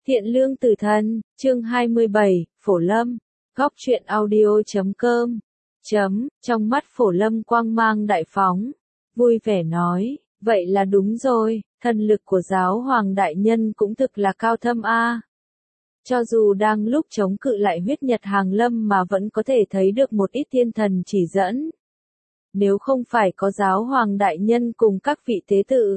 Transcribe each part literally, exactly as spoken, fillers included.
Thiện lương tử thần, chương hai mươi bảy, Phổ Lâm, góc truyện audio chấm com, chấm, trong mắt Phổ Lâm quang mang đại phóng, vui vẻ nói, vậy là đúng rồi, thần lực của giáo hoàng đại nhân cũng thực là cao thâm a. Cho dù đang lúc chống cự lại huyết nhật hàng lâm mà vẫn có thể thấy được một ít thiên thần chỉ dẫn. Nếu không phải có giáo hoàng đại nhân cùng các vị tế tự,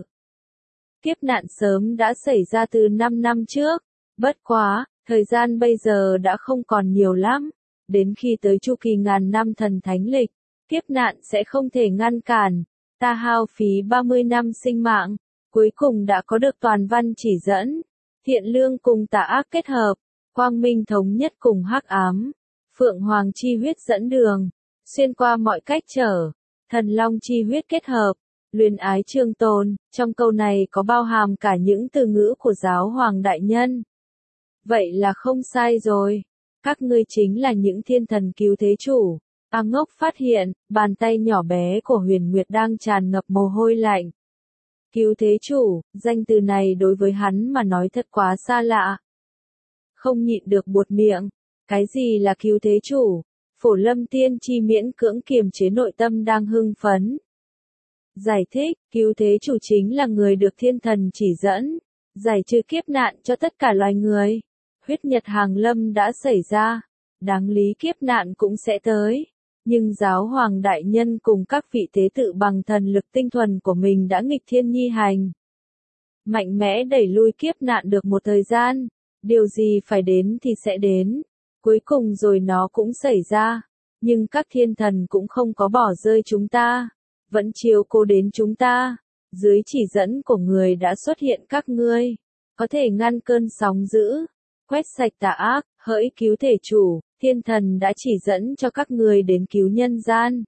kiếp nạn sớm đã xảy ra từ năm năm trước. Bất quá, thời gian bây giờ đã không còn nhiều lắm, đến khi tới chu kỳ ngàn năm thần thánh lịch, kiếp nạn sẽ không thể ngăn cản, ta hao phí ba mươi năm sinh mạng, cuối cùng đã có được toàn văn chỉ dẫn, thiện lương cùng tà ác kết hợp, quang minh thống nhất cùng hắc ám, phượng hoàng chi huyết dẫn đường, xuyên qua mọi cách trở, thần long chi huyết kết hợp, luyến ái trường tồn, trong câu này có bao hàm cả những từ ngữ của giáo hoàng đại nhân. Vậy là không sai rồi. Các ngươi chính là những thiên thần cứu thế chủ. A Ngốc phát hiện, bàn tay nhỏ bé của Huyền Nguyệt đang tràn ngập mồ hôi lạnh. Cứu thế chủ, danh từ này đối với hắn mà nói thật quá xa lạ. Không nhịn được buột miệng. Cái gì là cứu thế chủ? Phổ Lâm tiên tri miễn cưỡng kiềm chế nội tâm đang hưng phấn. Giải thích, cứu thế chủ chính là người được thiên thần chỉ dẫn, giải trừ kiếp nạn cho tất cả loài người. Huyết nhật hàng lâm đã xảy ra, đáng lý kiếp nạn cũng sẽ tới, nhưng giáo hoàng đại nhân cùng các vị tế tự bằng thần lực tinh thuần của mình đã nghịch thiên nhi hành. Mạnh mẽ đẩy lui kiếp nạn được một thời gian, điều gì phải đến thì sẽ đến, cuối cùng rồi nó cũng xảy ra, nhưng các thiên thần cũng không có bỏ rơi chúng ta, vẫn chiếu cố đến chúng ta, dưới chỉ dẫn của người đã xuất hiện các ngươi, có thể ngăn cơn sóng dữ. Quét sạch tà ác, hỡi cứu thể chủ, thiên thần đã chỉ dẫn cho các người đến cứu nhân gian.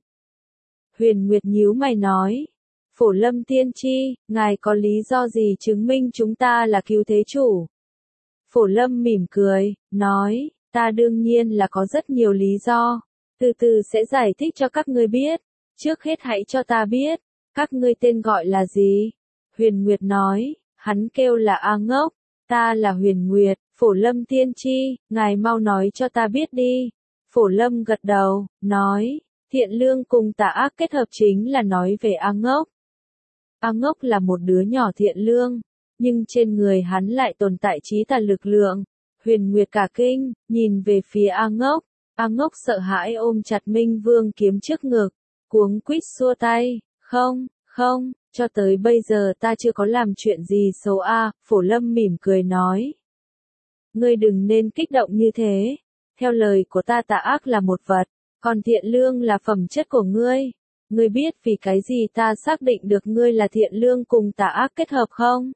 Huyền Nguyệt nhíu mày nói, Phổ Lâm tiên tri, ngài có lý do gì chứng minh chúng ta là cứu thế chủ? Phổ Lâm mỉm cười, nói, ta đương nhiên là có rất nhiều lý do, từ từ sẽ giải thích cho các ngươi biết, trước hết hãy cho ta biết, các ngươi tên gọi là gì? Huyền Nguyệt nói, hắn kêu là A Ngốc, ta là Huyền Nguyệt. Phổ Lâm tiên tri, ngài mau nói cho ta biết đi. Phổ Lâm gật đầu, nói, thiện lương cùng tà ác kết hợp chính là nói về A Ngốc. A Ngốc là một đứa nhỏ thiện lương, nhưng trên người hắn lại tồn tại trí tà lực lượng. Huyền Nguyệt cả kinh, nhìn về phía A Ngốc. A Ngốc sợ hãi ôm chặt Minh Vương kiếm trước ngực, cuống quýt xua tay, không, không, cho tới bây giờ ta chưa có làm chuyện gì xấu a. Phổ Lâm mỉm cười nói. Ngươi đừng nên kích động như thế. Theo lời của ta tà ác là một vật, còn thiện lương là phẩm chất của ngươi. Ngươi biết vì cái gì ta xác định được ngươi là thiện lương cùng tà ác kết hợp không?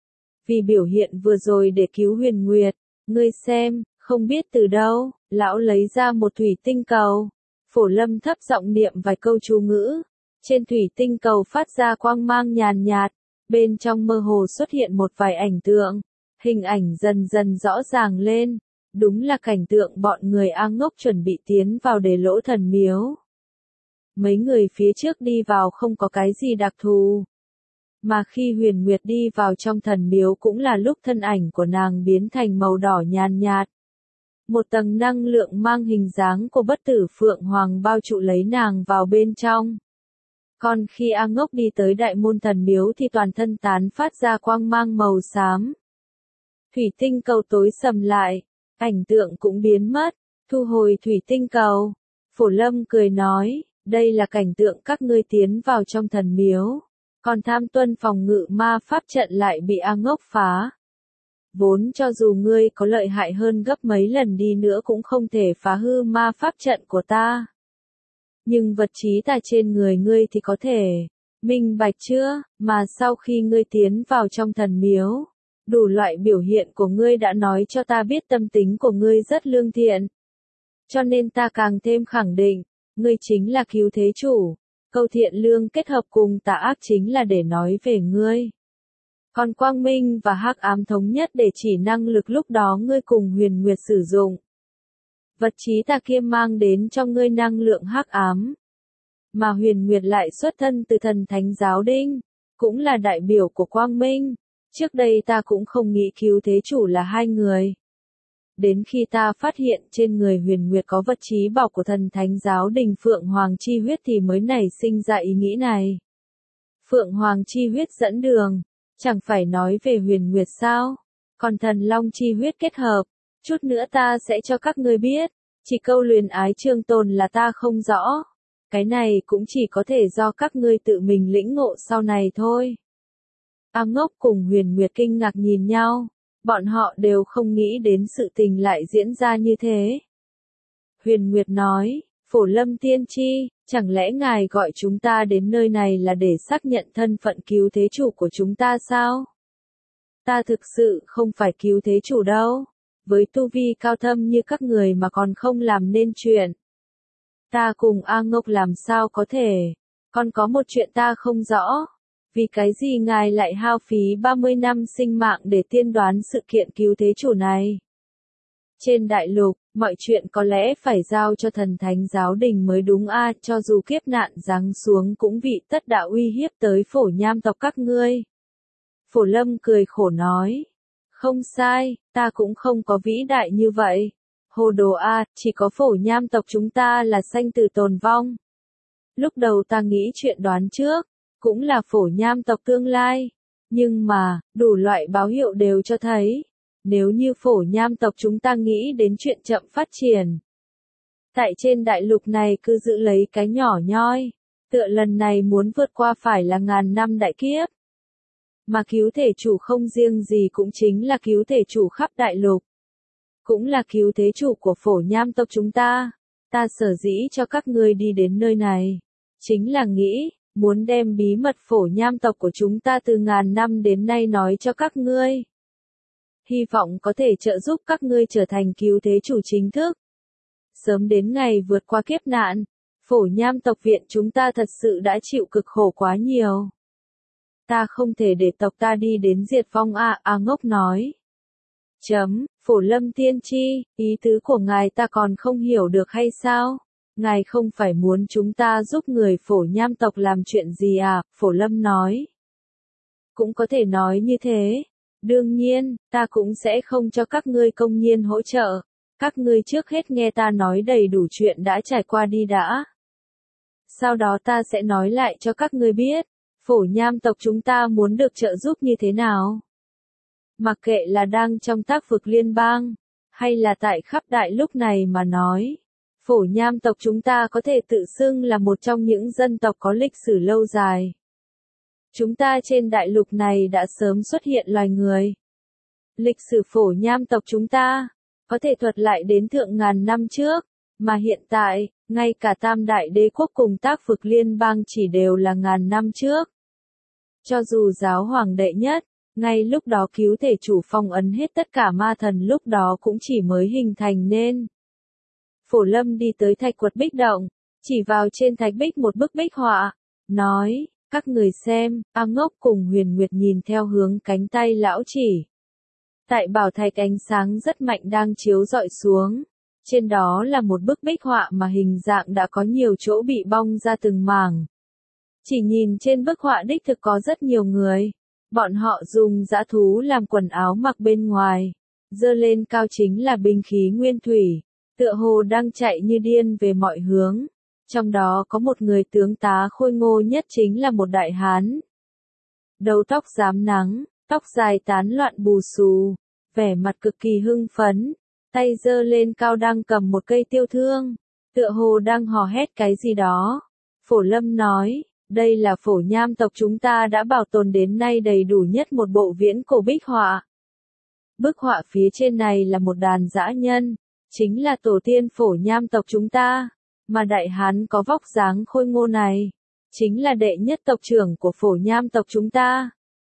Vì biểu hiện vừa rồi để cứu Huyền Nguyệt. Ngươi xem, không biết từ đâu, lão lấy ra một thủy tinh cầu. Phổ Lâm thấp giọng niệm vài câu chú ngữ. Trên thủy tinh cầu phát ra quang mang nhàn nhạt. Bên trong mơ hồ xuất hiện một vài ảnh tượng. Hình ảnh dần dần rõ ràng lên, đúng là cảnh tượng bọn người A Ngốc chuẩn bị tiến vào để lỗ thần miếu. Mấy người phía trước đi vào không có cái gì đặc thù. Mà khi Huyền Nguyệt đi vào trong thần miếu cũng là lúc thân ảnh của nàng biến thành màu đỏ nhàn nhạt. Một tầng năng lượng mang hình dáng của bất tử Phượng Hoàng bao trụ lấy nàng vào bên trong. Còn khi A Ngốc đi tới đại môn thần miếu thì toàn thân tán phát ra quang mang màu xám. Thủy tinh cầu tối sầm lại, ảnh tượng cũng biến mất, thu hồi thủy tinh cầu. Phổ Lâm cười nói, đây là cảnh tượng các ngươi tiến vào trong thần miếu, còn tham tuân phòng ngự ma pháp trận lại bị A Ngốc phá. Vốn cho dù ngươi có lợi hại hơn gấp mấy lần đi nữa cũng không thể phá hư ma pháp trận của ta. Nhưng vật trí tà trên người ngươi thì có thể, minh bạch chưa, mà sau khi ngươi tiến vào trong thần miếu. Đủ loại biểu hiện của ngươi đã nói cho ta biết tâm tính của ngươi rất lương thiện. Cho nên ta càng thêm khẳng định, ngươi chính là cứu thế chủ. Câu thiện lương kết hợp cùng tà ác chính là để nói về ngươi. Còn quang minh và hắc ám thống nhất để chỉ năng lực lúc đó ngươi cùng Huyền Nguyệt sử dụng. Vật trí tà kia mang đến cho ngươi năng lượng hắc ám. Mà Huyền Nguyệt lại xuất thân từ thần thánh giáo đinh, cũng là đại biểu của quang minh. Trước đây ta cũng không nghĩ cứu thế chủ là hai người. Đến khi ta phát hiện trên người Huyền Nguyệt có vật trí bảo của thần thánh giáo đình Phượng Hoàng chi huyết thì mới nảy sinh ra ý nghĩ này. Phượng Hoàng chi huyết dẫn đường, chẳng phải nói về Huyền Nguyệt sao? Còn thần long chi huyết kết hợp, chút nữa ta sẽ cho các ngươi biết, chỉ câu luyến ái trường tồn là ta không rõ. Cái này cũng chỉ có thể do các ngươi tự mình lĩnh ngộ sau này thôi. A Ngốc cùng Huyền Nguyệt kinh ngạc nhìn nhau, bọn họ đều không nghĩ đến sự tình lại diễn ra như thế. Huyền Nguyệt nói, Phổ Lâm tiên tri, chẳng lẽ ngài gọi chúng ta đến nơi này là để xác nhận thân phận cứu thế chủ của chúng ta sao? Ta thực sự không phải cứu thế chủ đâu, với tu vi cao thâm như các người mà còn không làm nên chuyện. Ta cùng A Ngốc làm sao có thể, còn có một chuyện ta không rõ. Vì cái gì ngài lại hao phí ba mươi năm sinh mạng để tiên đoán sự kiện cứu thế chủ này? Trên đại lục, mọi chuyện có lẽ phải giao cho thần thánh giáo đình mới đúng a, cho dù kiếp nạn giáng xuống cũng vị tất đã uy hiếp tới Phổ Nham tộc các ngươi. Phổ Lâm cười khổ nói, không sai, ta cũng không có vĩ đại như vậy. Hồ đồ a, chỉ có Phổ Nham tộc chúng ta là sanh tử tồn vong. Lúc đầu ta nghĩ chuyện đoán trước, cũng là Phổ Nham tộc tương lai. Nhưng mà, đủ loại báo hiệu đều cho thấy, nếu như Phổ Nham tộc chúng ta nghĩ đến chuyện chậm phát triển. Tại trên đại lục này cứ giữ lấy cái nhỏ nhoi, tựa lần này muốn vượt qua phải là ngàn năm đại kiếp. Mà cứu thể chủ không riêng gì cũng chính là cứu thể chủ khắp đại lục. Cũng là cứu thế chủ của Phổ Nham tộc chúng ta. Ta sở dĩ cho các ngươi đi đến nơi này, chính là nghĩ, muốn đem bí mật Phổ Nham tộc của chúng ta từ ngàn năm đến nay nói cho các ngươi. Hy vọng có thể trợ giúp các ngươi trở thành cứu thế chủ chính thức. Sớm đến ngày vượt qua kiếp nạn, Phổ Nham tộc viện chúng ta thật sự đã chịu cực khổ quá nhiều. Ta không thể để tộc ta đi đến diệt vong a, A Ngốc nói. Chấm, Phổ Lâm tiên tri, ý tứ của ngài ta còn không hiểu được hay sao? Ngài không phải muốn chúng ta giúp người Phổ Nham tộc làm chuyện gì à? Phổ Lâm nói. Cũng có thể nói như thế. Đương nhiên, ta cũng sẽ không cho các ngươi công nhiên hỗ trợ. Các ngươi trước hết nghe ta nói đầy đủ chuyện đã trải qua đi đã. Sau đó ta sẽ nói lại cho các ngươi biết, Phổ Nham tộc chúng ta muốn được trợ giúp như thế nào. Mặc kệ là đang trong tác vực liên bang, hay là tại khắp đại lúc này mà nói. Phổ Nham tộc chúng ta có thể tự xưng là một trong những dân tộc có lịch sử lâu dài. Chúng ta trên đại lục này đã sớm xuất hiện loài người. Lịch sử Phổ Nham tộc chúng ta, có thể thuật lại đến thượng ngàn năm trước, mà hiện tại, ngay cả Tam Đại Đế Quốc cùng tác vực liên bang chỉ đều là ngàn năm trước. Cho dù giáo hoàng đệ nhất, ngay lúc đó cứu thể chủ phong ấn hết tất cả ma thần lúc đó cũng chỉ mới hình thành nên. Phổ Lâm đi tới thạch quật bích động, chỉ vào trên thạch bích một bức bích họa, nói, các người xem. A Ngốc cùng Huyền Nguyệt nhìn theo hướng cánh tay lão chỉ. Tại bảo thạch ánh sáng rất mạnh đang chiếu rọi xuống, trên đó là một bức bích họa mà hình dạng đã có nhiều chỗ bị bong ra từng mảng. Chỉ nhìn trên bức họa đích thực có rất nhiều người, bọn họ dùng dã thú làm quần áo mặc bên ngoài, giơ lên cao chính là binh khí nguyên thủy, tựa hồ đang chạy như điên về mọi hướng. Trong đó có một người tướng tá khôi ngô nhất chính là một đại hán. Đầu tóc rám nắng, tóc dài tán loạn bù xù, vẻ mặt cực kỳ hưng phấn, tay giơ lên cao đang cầm một cây tiêu thương, tựa hồ đang hò hét cái gì đó. Phổ Lâm nói, đây là Phổ Nham tộc chúng ta đã bảo tồn đến nay đầy đủ nhất một bộ viễn cổ bích họa. Bức họa phía trên này là một đàn dã nhân, chính là tổ tiên Phổ Nham tộc chúng ta. Mà đại hán có vóc dáng khôi ngô này, chính là đệ nhất tộc trưởng của Phổ Nham tộc chúng ta.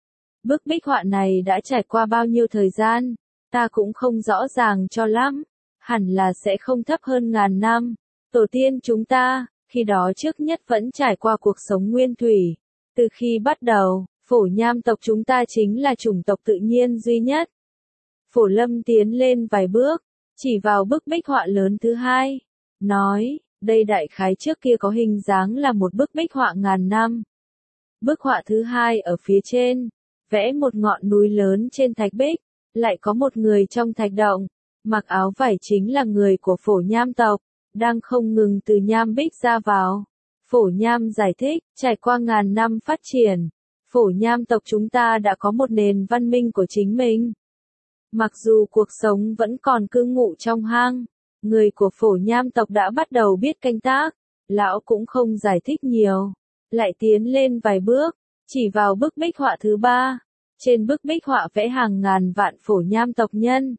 Bức bích họa này đã trải qua bao nhiêu thời gian, ta cũng không rõ ràng cho lắm, hẳn là sẽ không thấp hơn ngàn năm. Tổ tiên chúng ta, khi đó trước nhất vẫn trải qua cuộc sống nguyên thủy. Từ khi bắt đầu, Phổ Nham tộc chúng ta chính là chủng tộc tự nhiên duy nhất. Phổ Lâm tiến lên vài bước, chỉ vào bức bích họa lớn thứ hai, nói, đây đại khái trước kia có hình dáng là một bức bích họa ngàn năm. Bức họa thứ hai ở phía trên, vẽ một ngọn núi lớn trên thạch bích, lại có một người trong thạch động, mặc áo vải chính là người của Phổ Nham tộc, đang không ngừng từ nham bích ra vào. Phổ Nham giải thích, trải qua ngàn năm phát triển, Phổ Nham tộc chúng ta đã có một nền văn minh của chính mình. Mặc dù cuộc sống vẫn còn cư ngụ trong hang, người của Phổ Nham tộc đã bắt đầu biết canh tác, lão cũng không giải thích nhiều, lại tiến lên vài bước, chỉ vào bức bích họa thứ ba. Trên bức bích họa vẽ hàng ngàn vạn Phổ Nham tộc nhân,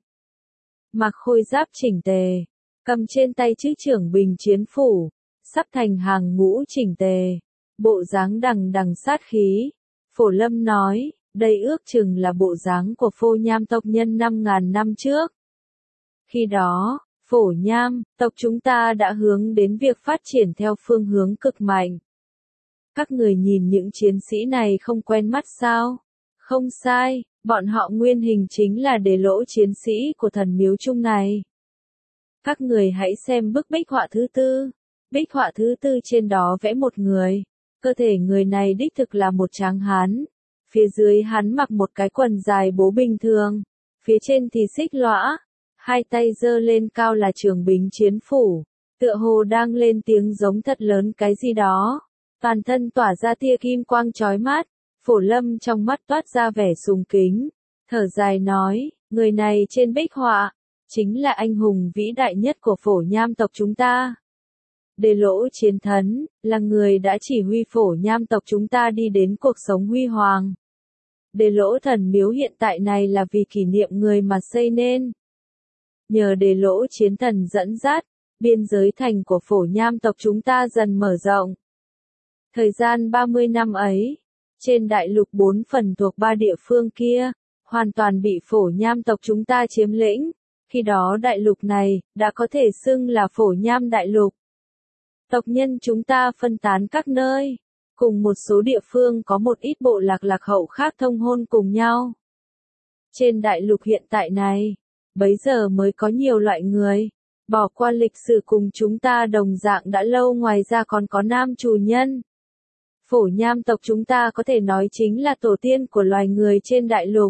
mặc khôi giáp chỉnh tề, cầm trên tay chữ trưởng bình chiến phủ, sắp thành hàng ngũ chỉnh tề, bộ dáng đằng đằng sát khí. Phổ Lâm nói, đây ước chừng là bộ dáng của Phổ Nham tộc nhân năm ngàn năm trước. Khi đó, Phổ Nham tộc chúng ta đã hướng đến việc phát triển theo phương hướng cực mạnh. Các người nhìn những chiến sĩ này không quen mắt sao? Không sai, bọn họ nguyên hình chính là đề lỗ chiến sĩ của thần miếu chung này. Các người hãy xem bức bích họa thứ tư. Bích họa thứ tư trên đó vẽ một người. Cơ thể người này đích thực là một tráng hán. Phía dưới hắn mặc một cái quần dài bố bình thường. Phía trên thì xích lõa. Hai tay giơ lên cao là trường bính chiến phủ. Tựa hồ đang lên tiếng giống thật lớn cái gì đó. Toàn thân tỏa ra tia kim quang chói mắt. Phổ Lâm trong mắt toát ra vẻ sùng kính. Thở dài nói, người này trên bích họa, chính là anh hùng vĩ đại nhất của Phổ Nham tộc chúng ta. Đề lỗ chiến thần, là người đã chỉ huy Phổ Nham tộc chúng ta đi đến cuộc sống huy hoàng. Đề lỗ thần miếu hiện tại này là vì kỷ niệm người mà xây nên. Nhờ đề lỗ chiến thần dẫn dắt, biên giới thành của Phổ Nham tộc chúng ta dần mở rộng. Thời gian ba mươi năm ấy, trên đại lục bốn phần thuộc ba địa phương kia, hoàn toàn bị Phổ Nham tộc chúng ta chiếm lĩnh. Khi đó đại lục này, đã có thể xưng là Phổ Nham đại lục. Tộc nhân chúng ta phân tán các nơi, cùng một số địa phương có một ít bộ lạc lạc hậu khác thông hôn cùng nhau. Trên đại lục hiện tại này, bấy giờ mới có nhiều loại người, bỏ qua lịch sử cùng chúng ta đồng dạng đã lâu, ngoài ra còn có nam chủ nhân. Phổ Nham tộc chúng ta có thể nói chính là tổ tiên của loài người trên đại lục.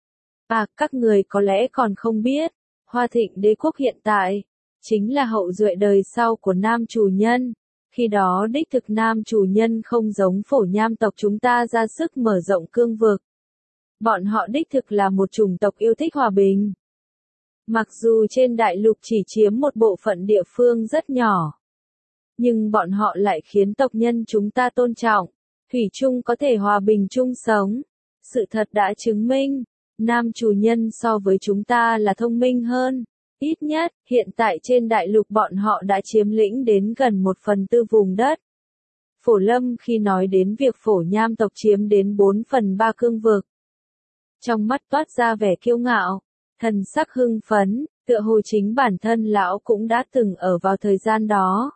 À, các người có lẽ còn không biết, Hoa Thịnh đế quốc hiện tại, chính là hậu duệ đời sau của nam chủ nhân. Khi đó đích thực nam chủ nhân không giống Phổ Nham tộc chúng ta ra sức mở rộng cương vực. Bọn họ đích thực là một chủng tộc yêu thích hòa bình. Mặc dù trên đại lục chỉ chiếm một bộ phận địa phương rất nhỏ, nhưng bọn họ lại khiến tộc nhân chúng ta tôn trọng, thủy chung có thể hòa bình chung sống. Sự thật đã chứng minh, nam chủ nhân so với chúng ta là thông minh hơn. Ít nhất, hiện tại trên đại lục bọn họ đã chiếm lĩnh đến gần một phần tư vùng đất. Phổ Lâm khi nói đến việc Phổ Nham tộc chiếm đến bốn phần ba cương vực, trong mắt toát ra vẻ kiêu ngạo, thần sắc hưng phấn, tựa hồ chính bản thân lão cũng đã từng ở vào thời gian đó.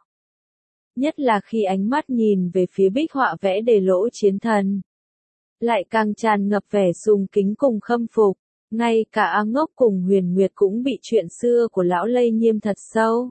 Nhất là khi ánh mắt nhìn về phía bích họa vẽ đề lỗ chiến thần, lại càng tràn ngập vẻ sùng kính cùng khâm phục. Ngay cả A Ngốc cùng Huyền Nguyệt cũng bị chuyện xưa của lão lây nhiễm thật sâu.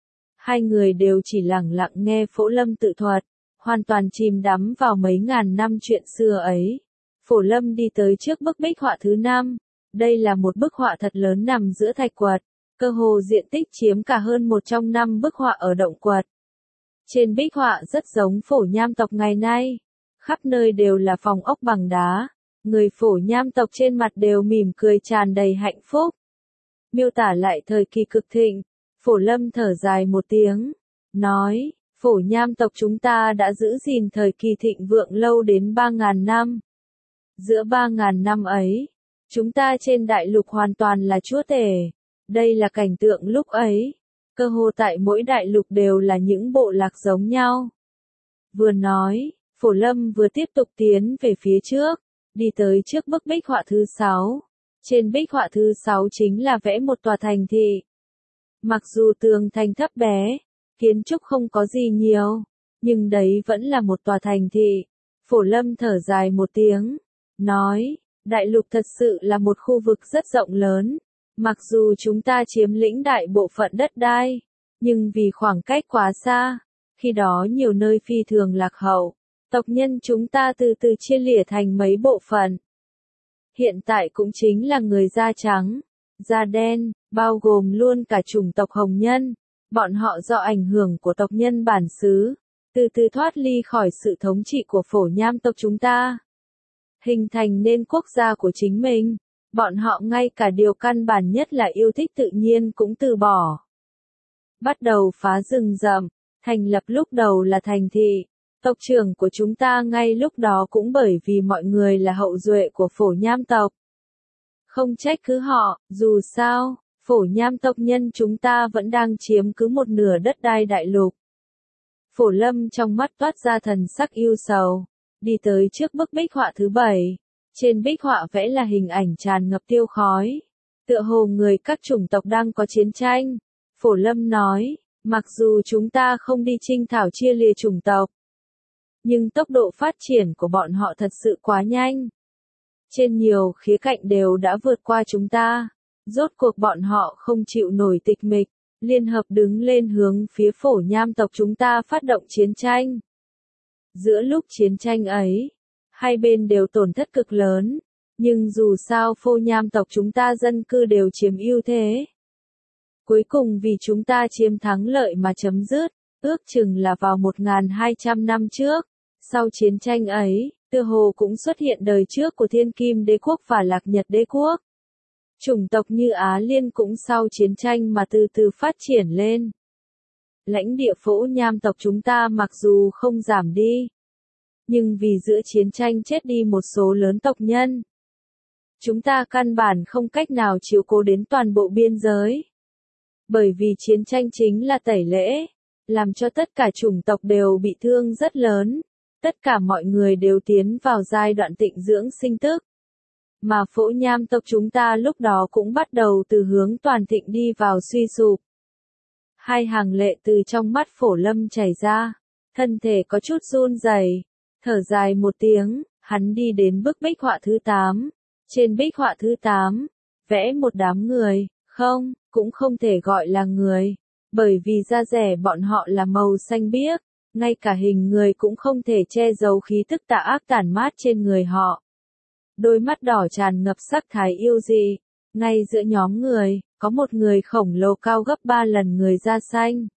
Hai người đều chỉ lặng lặng nghe Phổ Lâm tự thuật, hoàn toàn chìm đắm vào mấy ngàn năm chuyện xưa ấy. Phổ Lâm đi tới trước bức bích họa thứ năm. Đây là một bức họa thật lớn nằm giữa thạch quật, cơ hồ diện tích chiếm cả hơn một trong năm bức họa ở động quật. Trên bích họa rất giống Phổ Nham tộc ngày nay, khắp nơi đều là phòng ốc bằng đá. Người Phổ Nham tộc trên mặt đều mỉm cười tràn đầy hạnh phúc. Miêu tả lại thời kỳ cực thịnh, Phổ Lâm thở dài một tiếng, nói, Phổ Nham tộc chúng ta đã giữ gìn thời kỳ thịnh vượng lâu đến ba ngàn năm. Giữa ba ngàn năm ấy, chúng ta trên đại lục hoàn toàn là chúa tể. Đây là cảnh tượng lúc ấy, cơ hồ tại mỗi đại lục đều là những bộ lạc giống nhau. Vừa nói, Phổ Lâm vừa tiếp tục tiến về phía trước. Đi tới trước bức bích họa thứ sáu. Trên bích họa thứ sáu chính là vẽ một tòa thành thị. Mặc dù tường thành thấp bé, kiến trúc không có gì nhiều, nhưng đấy vẫn là một tòa thành thị. Phổ Lâm thở dài một tiếng, nói, đại lục thật sự là một khu vực rất rộng lớn. Mặc dù chúng ta chiếm lĩnh đại bộ phận đất đai, nhưng vì khoảng cách quá xa, khi đó nhiều nơi phi thường lạc hậu. Tộc nhân chúng ta từ từ chia lìa thành mấy bộ phận. hiện tại cũng chính là người da trắng, da đen, bao gồm luôn cả chủng tộc Hồng Nhân. Bọn họ do ảnh hưởng của tộc nhân bản xứ, từ từ thoát ly khỏi sự thống trị của Phổ Nham tộc chúng ta, hình thành nên quốc gia của chính mình. Bọn họ ngay cả điều căn bản nhất là yêu thích tự nhiên cũng từ bỏ. Bắt đầu phá rừng rậm, thành lập lúc đầu là thành thị. Tộc trưởng của chúng ta ngay lúc đó cũng bởi vì mọi người là hậu duệ của Phổ Nham tộc. Không trách cứ họ, dù sao, Phổ Nham tộc nhân chúng ta vẫn đang chiếm cứ một nửa đất đai đại lục. Phổ Lâm trong mắt toát ra thần sắc ưu sầu, đi tới trước bức bích họa thứ bảy. Trên bích họa vẽ là hình ảnh tràn ngập tiêu khói, tựa hồ người các chủng tộc đang có chiến tranh. Phổ Lâm nói, mặc dù chúng ta không đi chinh thảo chia lìa chủng tộc, nhưng tốc độ phát triển của bọn họ thật sự quá nhanh. Trên nhiều khía cạnh đều đã vượt qua chúng ta. Rốt cuộc bọn họ không chịu nổi tịch mịch, liên hợp đứng lên hướng phía Phổ Nham tộc chúng ta phát động chiến tranh. Giữa lúc chiến tranh ấy, hai bên đều tổn thất cực lớn, nhưng dù sao Phổ Nham tộc chúng ta dân cư đều chiếm ưu thế. Cuối cùng vì chúng ta chiếm thắng lợi mà chấm dứt, ước chừng là vào một nghìn hai trăm năm trước. Sau chiến tranh ấy, tựa hồ cũng xuất hiện đời trước của Thiên Kim Đế quốc và Lạc Nhật Đế quốc. Chủng tộc như Á Liên cũng sau chiến tranh mà từ từ phát triển lên. Lãnh địa Phổ Nham tộc chúng ta mặc dù không giảm đi, nhưng vì giữa chiến tranh chết đi một số lớn tộc nhân, chúng ta căn bản không cách nào chiếu cố đến toàn bộ biên giới. Bởi vì chiến tranh chính là tẩy lễ, làm cho tất cả chủng tộc đều bị thương rất lớn. Tất cả mọi người đều tiến vào giai đoạn tịnh dưỡng sinh tức. Mà Phổ Nham tộc chúng ta lúc đó cũng bắt đầu từ hướng toàn thịnh đi vào suy sụp. Hai hàng lệ từ trong mắt Phổ Lâm chảy ra, thân thể có chút run rẩy, thở dài một tiếng, hắn đi đến bức bích họa thứ tám. Trên bích họa thứ tám, vẽ một đám người, không, cũng không thể gọi là người, bởi vì da rẻ bọn họ là màu xanh biếc. Ngay cả hình người cũng không thể che giấu khí tức tà ác tản mát trên người họ. Đôi mắt đỏ tràn ngập sắc thái yêu dị. Ngay giữa nhóm người, có một người khổng lồ cao gấp ba lần người da xanh.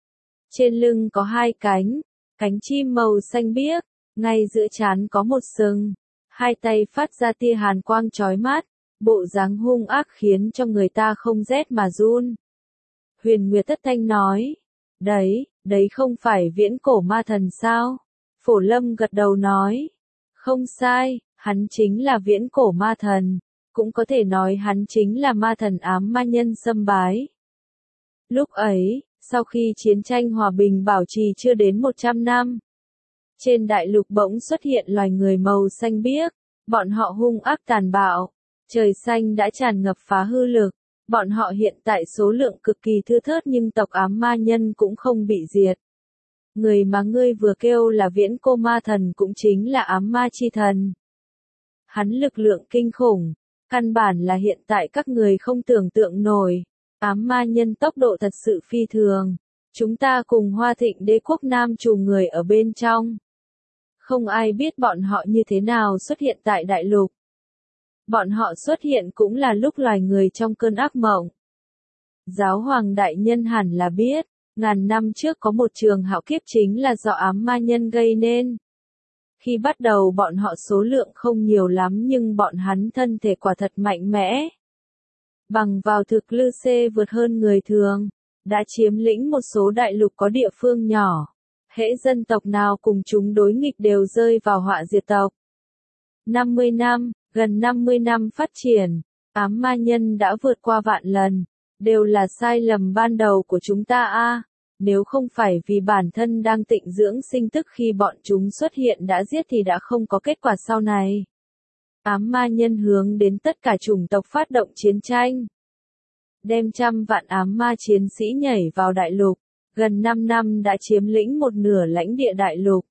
Trên lưng có hai cánh, cánh chim màu xanh biếc. Ngay giữa trán có một sừng. Hai tay phát ra tia hàn quang chói mắt. Bộ dáng hung ác khiến cho người ta không rét mà run. Huyền Nguyệt Thất Thanh nói. Đấy, đấy không phải viễn cổ ma thần sao? Phổ Lâm gật đầu nói. Không sai, hắn chính là viễn cổ ma thần. Cũng có thể nói hắn chính là ma thần ám ma nhân xâm bái. Lúc ấy, sau khi chiến tranh hòa bình bảo trì chưa đến một trăm năm, trên đại lục bỗng xuất hiện loài người màu xanh biếc. Bọn họ hung ác tàn bạo. Trời xanh đã tràn ngập phá hư lực. Bọn họ hiện tại số lượng cực kỳ thưa thớt nhưng tộc ám ma nhân cũng không bị diệt. Người mà ngươi vừa kêu là viễn cô ma thần cũng chính là ám ma chi thần. Hắn lực lượng kinh khủng, căn bản là hiện tại các người không tưởng tượng nổi. Ám ma nhân tốc độ thật sự phi thường. Chúng ta cùng Hoa Thịnh Đế quốc Nam trù người ở bên trong. Không ai biết bọn họ như thế nào xuất hiện tại đại lục. Bọn họ xuất hiện cũng là lúc loài người trong cơn ác mộng. Giáo hoàng đại nhân hẳn là biết, ngàn năm trước có một trường hạo kiếp chính là do ám ma nhân gây nên. Khi bắt đầu bọn họ số lượng không nhiều lắm nhưng bọn hắn thân thể quả thật mạnh mẽ. Bằng vào thực lực C vượt hơn người thường, đã chiếm lĩnh một số đại lục có địa phương nhỏ. Hễ dân tộc nào cùng chúng đối nghịch đều rơi vào họa diệt tộc. năm mươi năm, gần năm mươi năm phát triển, ám ma nhân đã vượt qua vạn lần, đều là sai lầm ban đầu của chúng ta a. Nếu không phải vì bản thân đang tịnh dưỡng sinh tức khi bọn chúng xuất hiện đã giết thì đã không có kết quả sau này. Ám ma nhân hướng đến tất cả chủng tộc phát động chiến tranh. Đem trăm vạn ám ma chiến sĩ nhảy vào đại lục, gần năm năm đã chiếm lĩnh một nửa lãnh địa đại lục.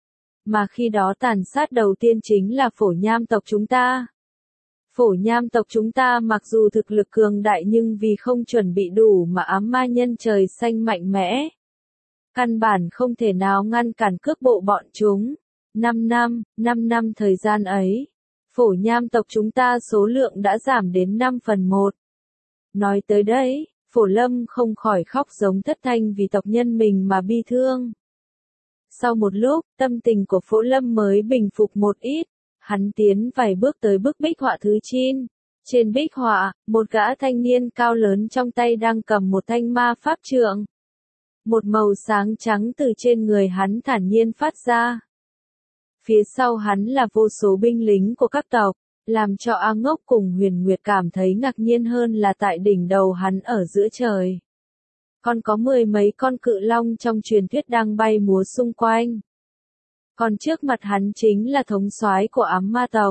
Mà khi đó tàn sát đầu tiên chính là Phổ Nham tộc chúng ta. Phổ Nham tộc chúng ta mặc dù thực lực cường đại nhưng vì không chuẩn bị đủ mà ám ma nhân trời xanh mạnh mẽ. Căn bản không thể nào ngăn cản cước bộ bọn chúng. Năm năm, năm năm thời gian ấy, phổ nham tộc chúng ta số lượng đã giảm đến năm phần một. Nói tới đây, Phổ Lâm không khỏi khóc giống thất thanh vì tộc nhân mình mà bi thương. Sau một lúc, tâm tình của Phổ Lâm mới bình phục một ít, hắn tiến vài bước tới bức bích họa thứ chín. Trên bích họa, một gã thanh niên cao lớn trong tay đang cầm một thanh ma pháp trượng. Một màu sáng trắng từ trên người hắn thản nhiên phát ra. Phía sau hắn là vô số binh lính của các tộc, làm cho A Ngốc cùng Huyền Nguyệt cảm thấy ngạc nhiên hơn là tại đỉnh đầu hắn ở giữa trời. Còn có mười mấy con cự long trong truyền thuyết đang bay múa xung quanh. Còn trước mặt hắn chính là thống soái của ám ma tộc.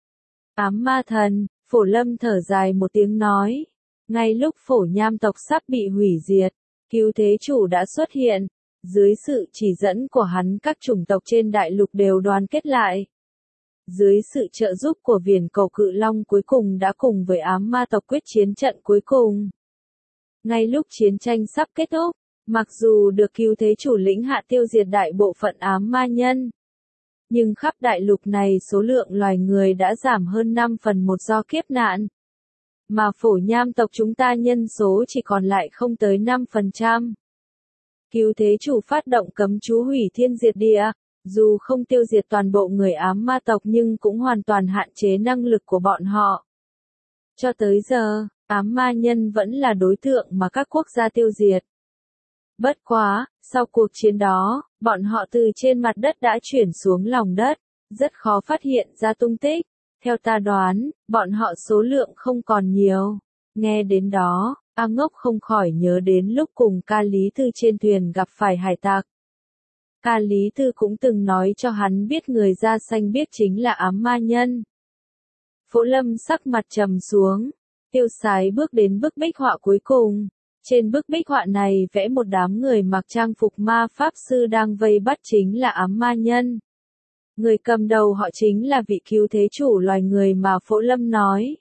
Ám ma thần, Phổ Lâm thở dài một tiếng nói. Ngay lúc phổ nham tộc sắp bị hủy diệt, cứu thế chủ đã xuất hiện. Dưới sự chỉ dẫn của hắn các chủng tộc trên đại lục đều đoàn kết lại. Dưới sự trợ giúp của viền cầu cự long cuối cùng đã cùng với ám ma tộc quyết chiến trận cuối cùng. Ngay lúc chiến tranh sắp kết thúc, mặc dù được cứu thế chủ lĩnh hạ tiêu diệt đại bộ phận ám ma nhân, nhưng khắp đại lục này số lượng loài người đã giảm hơn năm phần một do kiếp nạn. Mà phổ nham tộc chúng ta nhân số chỉ còn lại không tới năm phần trăm. Cứu thế chủ phát động cấm chú hủy thiên diệt địa, dù không tiêu diệt toàn bộ người ám ma tộc nhưng cũng hoàn toàn hạn chế năng lực của bọn họ. Cho tới giờ, ám ma nhân vẫn là đối tượng mà các quốc gia tiêu diệt. Bất quá, sau cuộc chiến đó, bọn họ từ trên mặt đất đã chuyển xuống lòng đất, rất khó phát hiện ra tung tích. Theo ta đoán, bọn họ số lượng không còn nhiều. Nghe đến đó, A Ngốc không khỏi nhớ đến lúc cùng Ca Lý Thư trên thuyền gặp phải hải tặc. Ca Lý Thư cũng từng nói cho hắn biết người da xanh biếc chính là ám ma nhân. Phổ Lâm sắc mặt trầm xuống, tiêu sái bước đến bức bích họa cuối cùng. Trên bức bích họa này vẽ một đám người mặc trang phục ma pháp sư đang vây bắt chính là ám ma nhân. Người cầm đầu họ chính là vị cứu thế chủ loài người mà Phổ Lâm nói.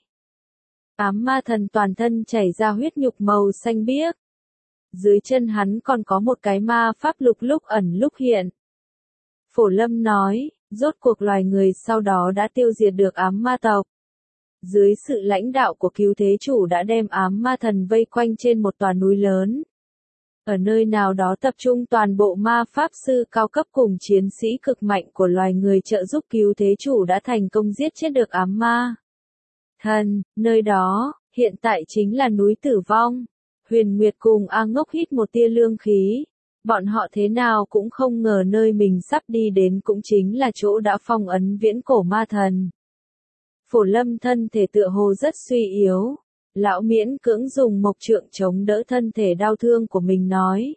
Ám ma thần toàn thân chảy ra huyết nhục màu xanh biếc. Dưới chân hắn còn có một cái ma pháp lục lúc ẩn lúc hiện. Phổ Lâm nói, rốt cuộc loài người sau đó đã tiêu diệt được ám ma tộc. Dưới sự lãnh đạo của cứu thế chủ đã đem ám ma thần vây quanh trên một tòa núi lớn. Ở nơi nào đó tập trung toàn bộ ma pháp sư cao cấp cùng chiến sĩ cực mạnh của loài người trợ giúp cứu thế chủ đã thành công giết chết được ám ma thần. Nơi đó, hiện tại chính là núi tử vong. Huyền Nguyệt cùng A Ngốc hít một tia lương khí. Bọn họ thế nào cũng không ngờ nơi mình sắp đi đến cũng chính là chỗ đã phong ấn viễn cổ ma thần. Phổ Lâm thân thể tựa hồ rất suy yếu. Lão miễn cưỡng dùng mộc trượng chống đỡ thân thể đau thương của mình nói.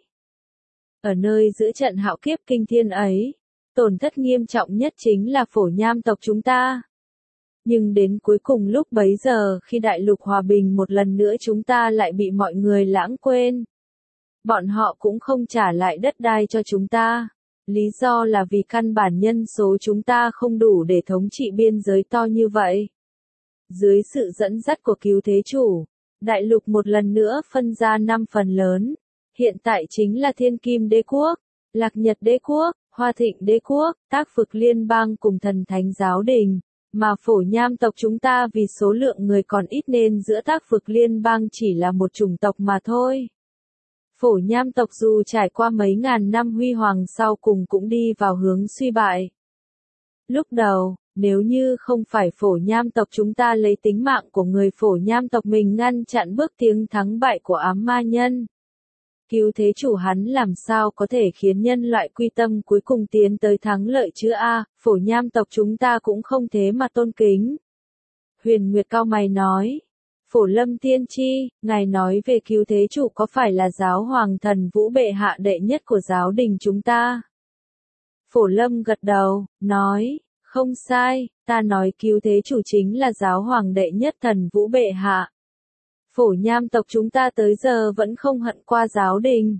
Ở nơi giữa trận hạo kiếp kinh thiên ấy, tổn thất nghiêm trọng nhất chính là phổ nham tộc chúng ta. Nhưng đến cuối cùng lúc bấy giờ khi đại lục hòa bình một lần nữa chúng ta lại bị mọi người lãng quên. Bọn họ cũng không trả lại đất đai cho chúng ta. Lý do là vì căn bản nhân số chúng ta không đủ để thống trị biên giới to như vậy. Dưới sự dẫn dắt của cứu thế chủ, đại lục một lần nữa phân ra năm phần lớn. Hiện tại chính là Thiên Kim Đế Quốc, Lạc Nhật Đế Quốc, Hoa Thịnh Đế Quốc, Tác Phực Liên bang cùng Thần Thánh Giáo Đình. Mà phổ nham tộc chúng ta vì số lượng người còn ít nên giữa Tác Phực Liên bang chỉ là một chủng tộc mà thôi. Phổ nham tộc dù trải qua mấy ngàn năm huy hoàng sau cùng cũng đi vào hướng suy bại. Lúc đầu, nếu như không phải phổ nham tộc chúng ta lấy tính mạng của người phổ nham tộc mình ngăn chặn bước tiến thắng bại của ám ma nhân. Cứu thế chủ hắn làm sao có thể khiến nhân loại quy tâm cuối cùng tiến tới thắng lợi chứ a, phổ nham tộc chúng ta cũng không thế mà tôn kính. Huyền Nguyệt cao mày nói. Phổ Lâm tiên tri, ngài nói về cứu thế chủ có phải là giáo hoàng thần vũ bệ hạ đệ nhất của giáo đình chúng ta? Phổ Lâm gật đầu, nói, không sai, ta nói cứu thế chủ chính là giáo hoàng đệ nhất thần vũ bệ hạ. Phổ nham tộc chúng ta tới giờ vẫn không hận qua giáo đình.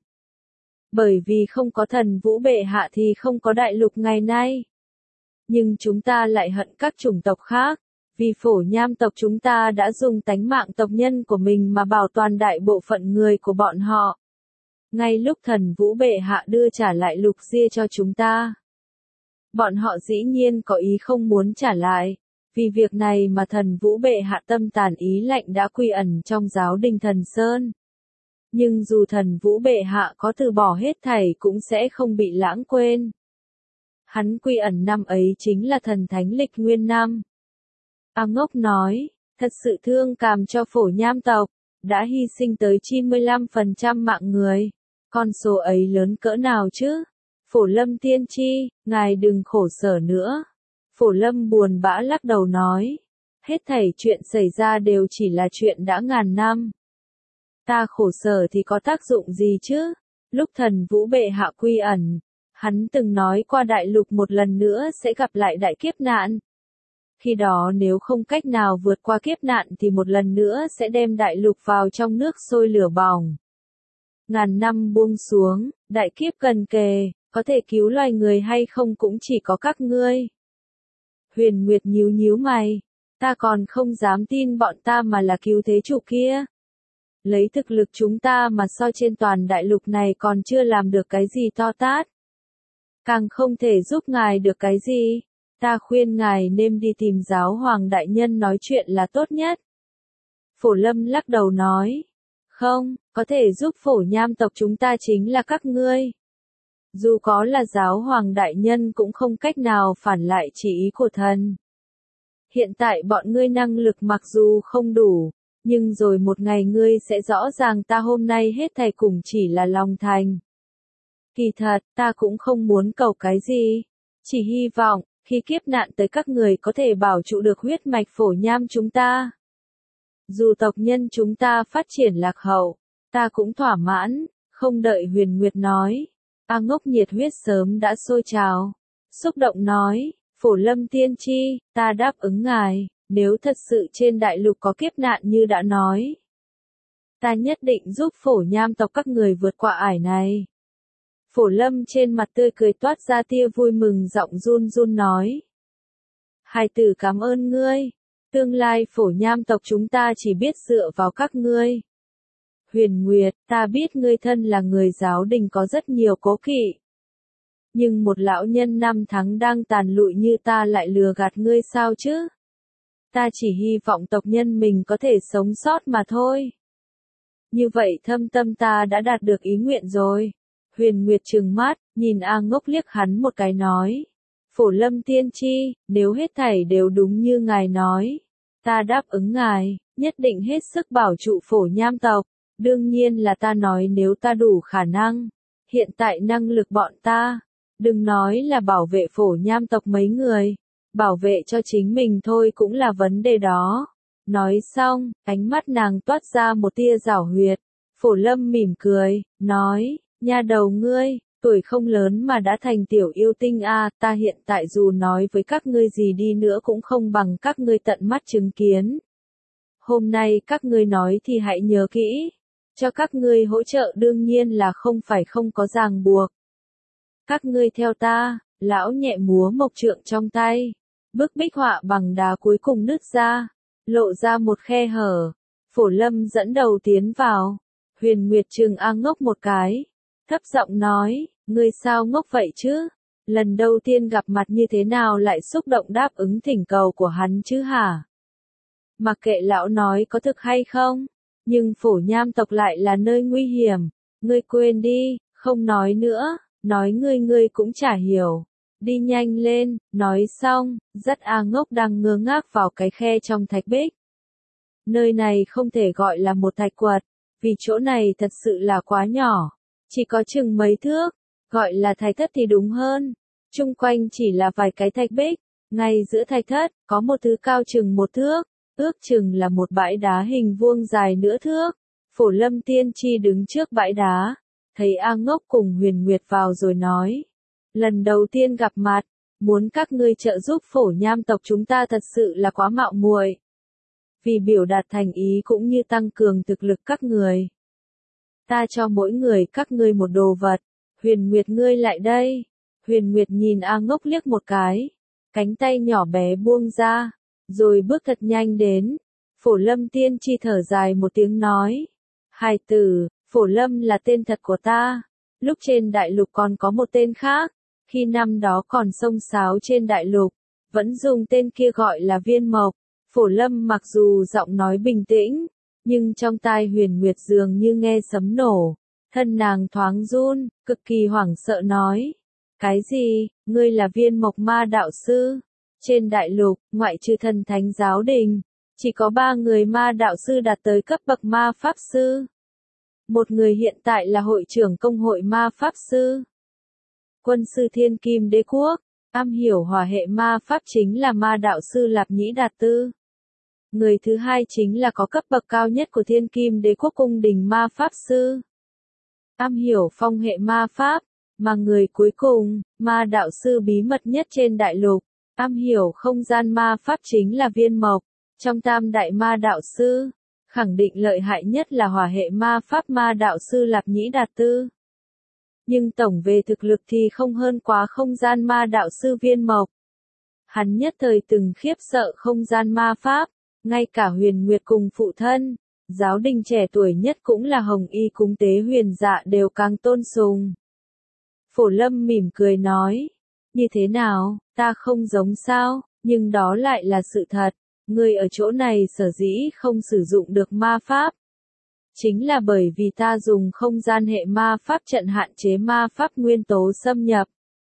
Bởi vì không có thần vũ bệ hạ thì không có đại lục ngày nay. Nhưng chúng ta lại hận các chủng tộc khác. Vì phổ nham tộc chúng ta đã dùng tánh mạng tộc nhân của mình mà bảo toàn đại bộ phận người của bọn họ. Ngay lúc thần vũ bệ hạ đưa trả lại lục ria cho chúng ta. Bọn họ dĩ nhiên có ý không muốn trả lại. Vì việc này mà thần Vũ bệ hạ tâm tàn ý lạnh đã quy ẩn trong giáo đình Thần Sơn. Nhưng dù thần Vũ bệ hạ có từ bỏ hết thảy cũng sẽ không bị lãng quên. Hắn quy ẩn năm ấy chính là thần thánh lịch nguyên năm. A Ngốc nói, thật sự thương cảm cho Phổ Nham tộc, đã hy sinh tới chín mươi lăm phần trăm mạng người. Con số ấy lớn cỡ nào chứ? Phổ Lâm tiên tri, ngài đừng khổ sở nữa. Phổ Lâm buồn bã lắc đầu nói, hết thảy chuyện xảy ra đều chỉ là chuyện đã ngàn năm. Ta khổ sở thì có tác dụng gì chứ? Lúc thần Vũ bệ hạ quy ẩn, hắn từng nói qua đại lục một lần nữa sẽ gặp lại đại kiếp nạn. Khi đó nếu không cách nào vượt qua kiếp nạn thì một lần nữa sẽ đem đại lục vào trong nước sôi lửa bỏng. Ngàn năm buông xuống, đại kiếp gần kề, có thể cứu loài người hay không cũng chỉ có các ngươi. Huyền Nguyệt nhíu nhíu mày, ta còn không dám tin bọn ta mà là cứu thế chủ kia. Lấy thực lực chúng ta mà so trên toàn đại lục này còn chưa làm được cái gì to tát. Càng không thể giúp ngài được cái gì. Ta khuyên ngài nên đi tìm giáo hoàng đại nhân nói chuyện là tốt nhất. Phổ Lâm lắc đầu nói. Không, có thể giúp Phổ Nham tộc chúng ta chính là các ngươi. Dù có là giáo hoàng đại nhân cũng không cách nào phản lại chỉ ý của thần. Hiện tại bọn ngươi năng lực mặc dù không đủ, nhưng rồi một ngày ngươi sẽ rõ ràng ta hôm nay hết thảy cùng chỉ là lòng thành. Kỳ thật, ta cũng không muốn cầu cái gì. Chỉ hy vọng, khi kiếp nạn tới các người có thể bảo trụ được huyết mạch Phổ Nham chúng ta. Dù tộc nhân chúng ta phát triển lạc hậu, ta cũng thỏa mãn, không đợi Huyền Nguyệt nói. A Ngốc nhiệt huyết sớm đã sôi trào. Xúc động nói, Phổ Lâm tiên tri, ta đáp ứng ngài, nếu thật sự trên đại lục có kiếp nạn như đã nói. Ta nhất định giúp Phổ Nham tộc các người vượt qua ải này. Phổ Lâm trên mặt tươi cười toát ra tia vui mừng giọng run run nói. Hài tử cảm ơn ngươi, tương lai Phổ Nham tộc chúng ta chỉ biết dựa vào các ngươi. Huyền Nguyệt, ta biết ngươi thân là người giáo đình có rất nhiều cố kỵ. Nhưng một lão nhân năm tháng đang tàn lụi như ta lại lừa gạt ngươi sao chứ? Ta chỉ hy vọng tộc nhân mình có thể sống sót mà thôi. Như vậy thâm tâm ta đã đạt được ý nguyện rồi. Huyền Nguyệt trừng mắt, nhìn A Ngốc liếc hắn một cái nói. Phổ Lâm tiên tri, nếu hết thảy đều đúng như ngài nói, ta đáp ứng ngài, nhất định hết sức bảo trụ Phổ Nham tộc. Đương nhiên là ta nói nếu ta đủ khả năng. Hiện tại năng lực bọn ta, đừng nói là bảo vệ Phổ Nham tộc mấy người, bảo vệ cho chính mình thôi cũng là vấn đề đó. Nói xong, ánh mắt nàng toát ra một tia giảo huyệt. Phổ Lâm mỉm cười, nói, nha đầu ngươi, tuổi không lớn mà đã thành tiểu yêu tinh a, à, ta hiện tại dù nói với các ngươi gì đi nữa cũng không bằng các ngươi tận mắt chứng kiến. Hôm nay các ngươi nói thì hãy nhớ kỹ. Cho các ngươi hỗ trợ đương nhiên là không phải không có ràng buộc. Các ngươi theo ta, lão nhẹ múa mộc trượng trong tay. Bức bích họa bằng đá cuối cùng nứt ra, lộ ra một khe hở. Phổ Lâm dẫn đầu tiến vào. Huyền Nguyệt trừng A Ngốc một cái. Thấp giọng nói, ngươi sao ngốc vậy chứ? Lần đầu tiên gặp mặt như thế nào lại xúc động đáp ứng thỉnh cầu của hắn chứ hả? Mặc kệ lão nói có thực hay không? Nhưng Phổ Nham tộc lại là nơi nguy hiểm, ngươi quên đi, không nói nữa, nói ngươi ngươi cũng chả hiểu. Đi nhanh lên, nói xong, dắt A Ngốc đang ngơ ngác vào cái khe trong thạch bích. Nơi này không thể gọi là một thạch quật, vì chỗ này thật sự là quá nhỏ, chỉ có chừng mấy thước, gọi là thạch thất thì đúng hơn. Chung quanh chỉ là vài cái thạch bích, ngay giữa thạch thất, có một thứ cao chừng một thước. Ước chừng là một bãi đá hình vuông dài nửa thước. Phổ Lâm tiên tri đứng trước bãi đá, thấy A Ngốc cùng Huyền Nguyệt vào rồi nói. Lần đầu tiên gặp mặt, muốn các ngươi trợ giúp Phổ Nham tộc chúng ta thật sự là quá mạo muội. Vì biểu đạt thành ý cũng như tăng cường thực lực các người. Ta cho mỗi người các ngươi một đồ vật. Huyền Nguyệt ngươi lại đây. Huyền Nguyệt nhìn A Ngốc liếc một cái. Cánh tay nhỏ bé buông ra. Rồi bước thật nhanh đến. Phổ Lâm tiên tri thở dài một tiếng nói. Hài tử, Phổ Lâm là tên thật của ta. Lúc trên đại lục còn có một tên khác. Khi năm đó còn xông xáo trên đại lục. vẫn dùng tên kia gọi là Viên Mộc. Phổ Lâm mặc dù giọng nói bình tĩnh, nhưng trong tai Huyền Nguyệt dường như nghe sấm nổ, thân nàng thoáng run, cực kỳ hoảng sợ nói. Cái gì, ngươi là Viên Mộc ma đạo sư? Trên đại lục, ngoại trừ thần thánh giáo đình, chỉ có ba người ma đạo sư đạt tới cấp bậc ma pháp sư. Một người hiện tại là hội trưởng công hội ma pháp sư. Quân sư Thiên Kim Đế Quốc, am hiểu hỏa hệ ma pháp chính là ma đạo sư Lạp Nhĩ Đạt Tư. Người thứ hai chính là có cấp bậc cao nhất của Thiên Kim Đế Quốc cung đình ma pháp sư. Am hiểu phong hệ ma pháp, mà người cuối cùng, ma đạo sư bí mật nhất trên đại lục, am hiểu không gian ma pháp chính là Viên Mộc. Trong tam đại ma đạo sư, khẳng định lợi hại nhất là hỏa hệ ma pháp ma đạo sư Lạp Nhĩ Đạt Tư. Nhưng tổng về thực lực thì không hơn quá không gian ma đạo sư Viên Mộc. Hắn nhất thời từng khiếp sợ không gian ma pháp, ngay cả Huyền Nguyệt cùng phụ thân, giáo đình trẻ tuổi nhất cũng là Hồng Y cúng tế Huyền Dạ đều càng tôn sùng. Phổ Lâm mỉm cười nói, như thế nào, ta không giống sao, nhưng đó lại là sự thật. Ngươi ở chỗ này sở dĩ không sử dụng được ma pháp. Chính là bởi vì ta dùng không gian hệ ma pháp trận hạn chế ma pháp nguyên tố xâm nhập.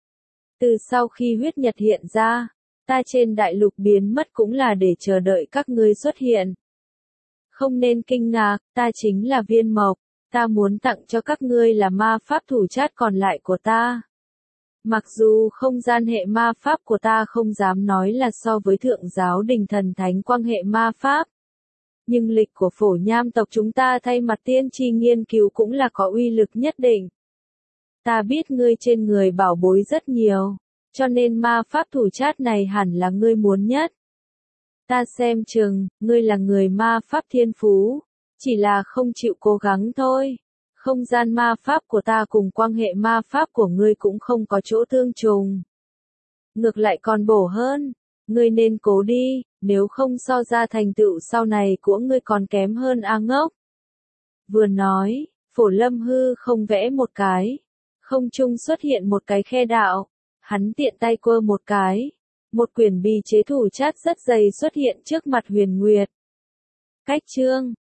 Từ sau khi huyết nhật hiện ra, ta trên đại lục biến mất cũng là để chờ đợi các ngươi xuất hiện. Không nên kinh ngạc, ta chính là Viên Mộc, ta muốn tặng cho các ngươi là ma pháp thủ chát còn lại của ta. Mặc dù không gian hệ ma pháp của ta không dám nói là so với thượng giáo đình thần thánh quang hệ ma pháp. Nhưng lịch của Phổ Nham tộc chúng ta thay mặt tiên tri nghiên cứu cũng là có uy lực nhất định. Ta biết ngươi trên người bảo bối rất nhiều, cho nên ma pháp thủ chát này hẳn là ngươi muốn nhất. Ta xem chừng, ngươi là người ma pháp thiên phú, chỉ là không chịu cố gắng thôi. Không gian ma pháp của ta cùng quang hệ ma pháp của ngươi cũng không có chỗ tương trùng. Ngược lại còn bổ hơn, ngươi nên cố đi, nếu không so ra thành tựu sau này của ngươi còn kém hơn A Ngốc. Vừa nói, Phổ Lâm hư không vẽ một cái, không trung xuất hiện một cái khe đạo, hắn tiện tay quơ một cái, một quyển bì chế thủ chát rất dày xuất hiện trước mặt Huyền Nguyệt. Cách chương